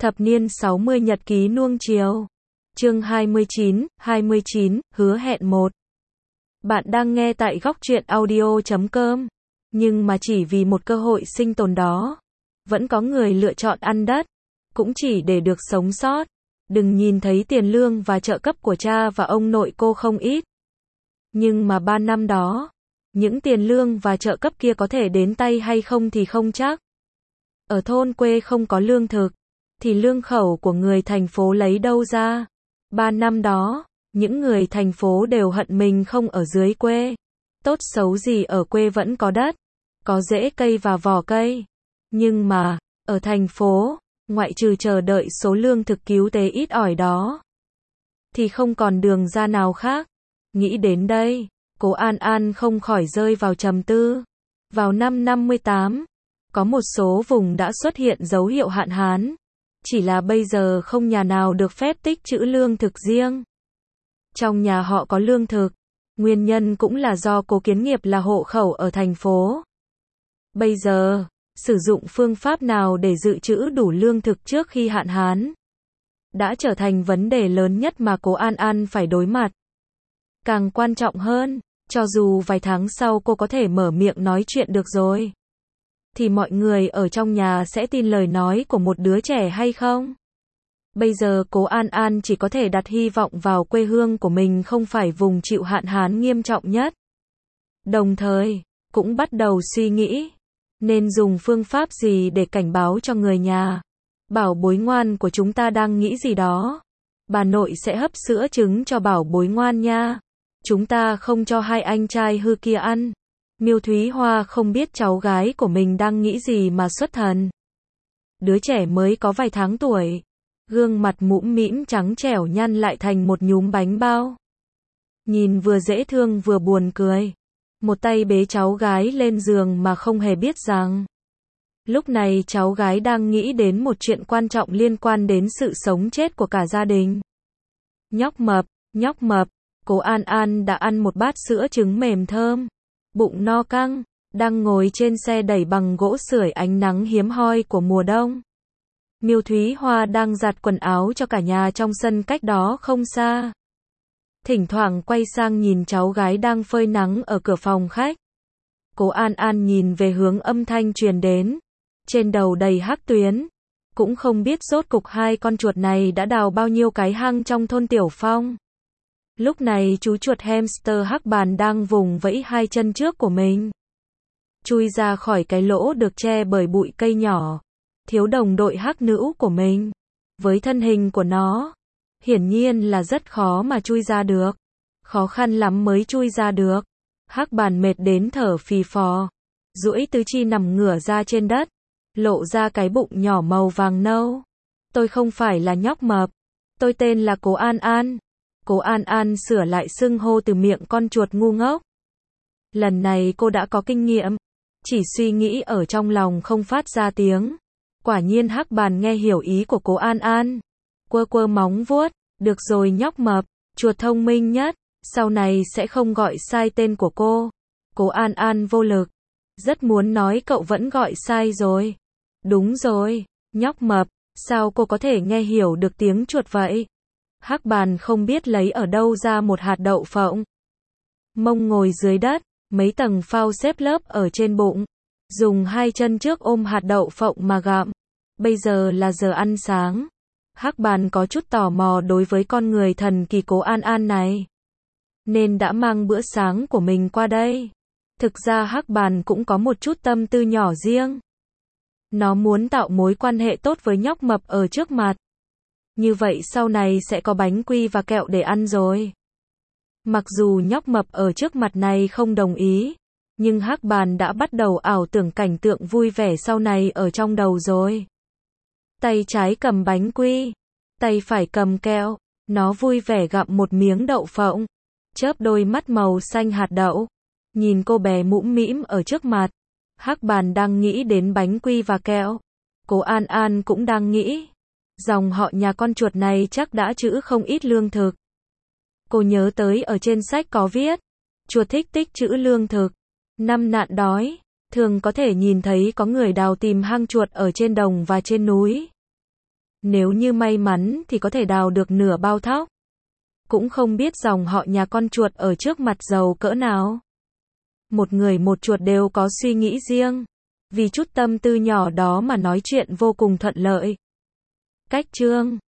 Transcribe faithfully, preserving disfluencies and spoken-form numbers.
Thập niên sáu mươi nhật ký nuông chiều. Chương hai mươi chín, hai mươi chín, hứa hẹn một. Bạn đang nghe tại góc truyện audio chấm com. Nhưng mà chỉ vì một cơ hội sinh tồn đó, vẫn có người lựa chọn ăn đất, cũng chỉ để được sống sót. Đừng nhìn thấy tiền lương và trợ cấp của cha và ông nội cô không ít. Nhưng mà ba năm đó, những tiền lương và trợ cấp kia có thể đến tay hay không thì không chắc. Ở thôn quê không có lương thực, thì lương khẩu của người thành phố lấy đâu ra? Ba năm đó, những người thành phố đều hận mình không ở dưới quê. Tốt xấu gì ở quê vẫn có đất, có rễ cây và vỏ cây. Nhưng mà, ở thành phố, ngoại trừ chờ đợi số lương thực cứu tế ít ỏi đó, thì không còn đường ra nào khác. Nghĩ đến đây, cô An An không khỏi rơi vào trầm tư. Vào năm năm mươi tám, có một số vùng đã xuất hiện dấu hiệu hạn hán. Chỉ là bây giờ không nhà nào được phép tích trữ lương thực riêng. Trong nhà họ có lương thực. Nguyên nhân cũng là do cô Kiến Nghiệp là hộ khẩu ở thành phố. Bây giờ, sử dụng phương pháp nào để dự trữ đủ lương thực trước khi hạn hán đã trở thành vấn đề lớn nhất mà cô An An phải đối mặt. Càng quan trọng hơn, cho dù vài tháng sau cô có thể mở miệng nói chuyện được rồi, thì mọi người ở trong nhà sẽ tin lời nói của một đứa trẻ hay không? Bây giờ cô An An chỉ có thể đặt hy vọng vào quê hương của mình không phải vùng chịu hạn hán nghiêm trọng nhất. Đồng thời, cũng bắt đầu suy nghĩ, nên dùng phương pháp gì để cảnh báo cho người nhà. Bảo bối ngoan của chúng ta đang nghĩ gì đó. Bà nội sẽ hấp sữa trứng cho bảo bối ngoan nha. Chúng ta không cho hai anh trai hư kia ăn. Miêu Thúy Hoa không biết cháu gái của mình đang nghĩ gì mà xuất thần. Đứa trẻ mới có vài tháng tuổi, gương mặt mũm mĩm trắng trẻo nhăn lại thành một nhúm bánh bao. Nhìn vừa dễ thương vừa buồn cười. Một tay bế cháu gái lên giường mà không hề biết rằng, lúc này cháu gái đang nghĩ đến một chuyện quan trọng liên quan đến sự sống chết của cả gia đình. Nhóc mập, nhóc mập, cô An An đã ăn một bát sữa trứng mềm thơm. Bụng no căng, đang ngồi trên xe đẩy bằng gỗ sưởi ánh nắng hiếm hoi của mùa đông. Miêu Thúy Hoa đang giặt quần áo cho cả nhà trong sân cách đó không xa. Thỉnh thoảng quay sang nhìn cháu gái đang phơi nắng ở cửa phòng khách. Cô An An nhìn về hướng âm thanh truyền đến. Trên đầu đầy hắc tuyến. Cũng không biết rốt cục hai con chuột này đã đào bao nhiêu cái hang trong thôn Tiểu Phong. Lúc này chú chuột hamster hắc bàn đang vùng vẫy hai chân trước của mình, chui ra khỏi cái lỗ được che bởi bụi cây nhỏ. Thiếu đồng đội hắc nữ của mình, với thân hình của nó, hiển nhiên là rất khó mà chui ra được. Khó khăn lắm mới chui ra được. Hắc bàn mệt đến thở phì phò, duỗi tứ chi nằm ngửa ra trên đất, lộ ra cái bụng nhỏ màu vàng nâu. Tôi không phải là nhóc mập. Tôi tên là cô An An. Cô An An sửa lại xưng hô từ miệng con chuột ngu ngốc. Lần này cô đã có kinh nghiệm, chỉ suy nghĩ ở trong lòng không phát ra tiếng. Quả nhiên hắc bàn nghe hiểu ý của cô An An. Quơ quơ móng vuốt, được rồi nhóc mập, chuột thông minh nhất, sau này sẽ không gọi sai tên của cô. Cô An An vô lực, rất muốn nói cậu vẫn gọi sai rồi. Đúng rồi, nhóc mập, sao cô có thể nghe hiểu được tiếng chuột vậy? Hắc bàn không biết lấy ở đâu ra một hạt đậu phộng. Mông ngồi dưới đất, mấy tầng phao xếp lớp ở trên bụng. Dùng hai chân trước ôm hạt đậu phộng mà gặm. Bây giờ là giờ ăn sáng. Hắc bàn có chút tò mò đối với con người thần kỳ cô An An này, nên đã mang bữa sáng của mình qua đây. Thực ra hắc bàn cũng có một chút tâm tư nhỏ riêng. Nó muốn tạo mối quan hệ tốt với nhóc mập ở trước mặt. Như vậy sau này sẽ có bánh quy và kẹo để ăn rồi. Mặc dù nhóc mập ở trước mặt này không đồng ý, nhưng hắc bàn đã bắt đầu ảo tưởng cảnh tượng vui vẻ sau này ở trong đầu rồi. Tay trái cầm bánh quy, tay phải cầm kẹo, nó vui vẻ gặm một miếng đậu phộng, chớp đôi mắt màu xanh hạt đậu, nhìn cô bé mũm mĩm ở trước mặt. Hắc bàn đang nghĩ đến bánh quy và kẹo. Cô An An cũng đang nghĩ, dòng họ nhà con chuột này chắc đã trữ không ít lương thực. Cô nhớ tới ở trên sách có viết, chuột thích tích trữ lương thực. Năm nạn đói, thường có thể nhìn thấy có người đào tìm hang chuột ở trên đồng và trên núi. Nếu như may mắn thì có thể đào được nửa bao thóc. Cũng không biết dòng họ nhà con chuột ở trước mặt giàu cỡ nào. Một người một chuột đều có suy nghĩ riêng. Vì chút tâm tư nhỏ đó mà nói chuyện vô cùng thuận lợi. Cách chương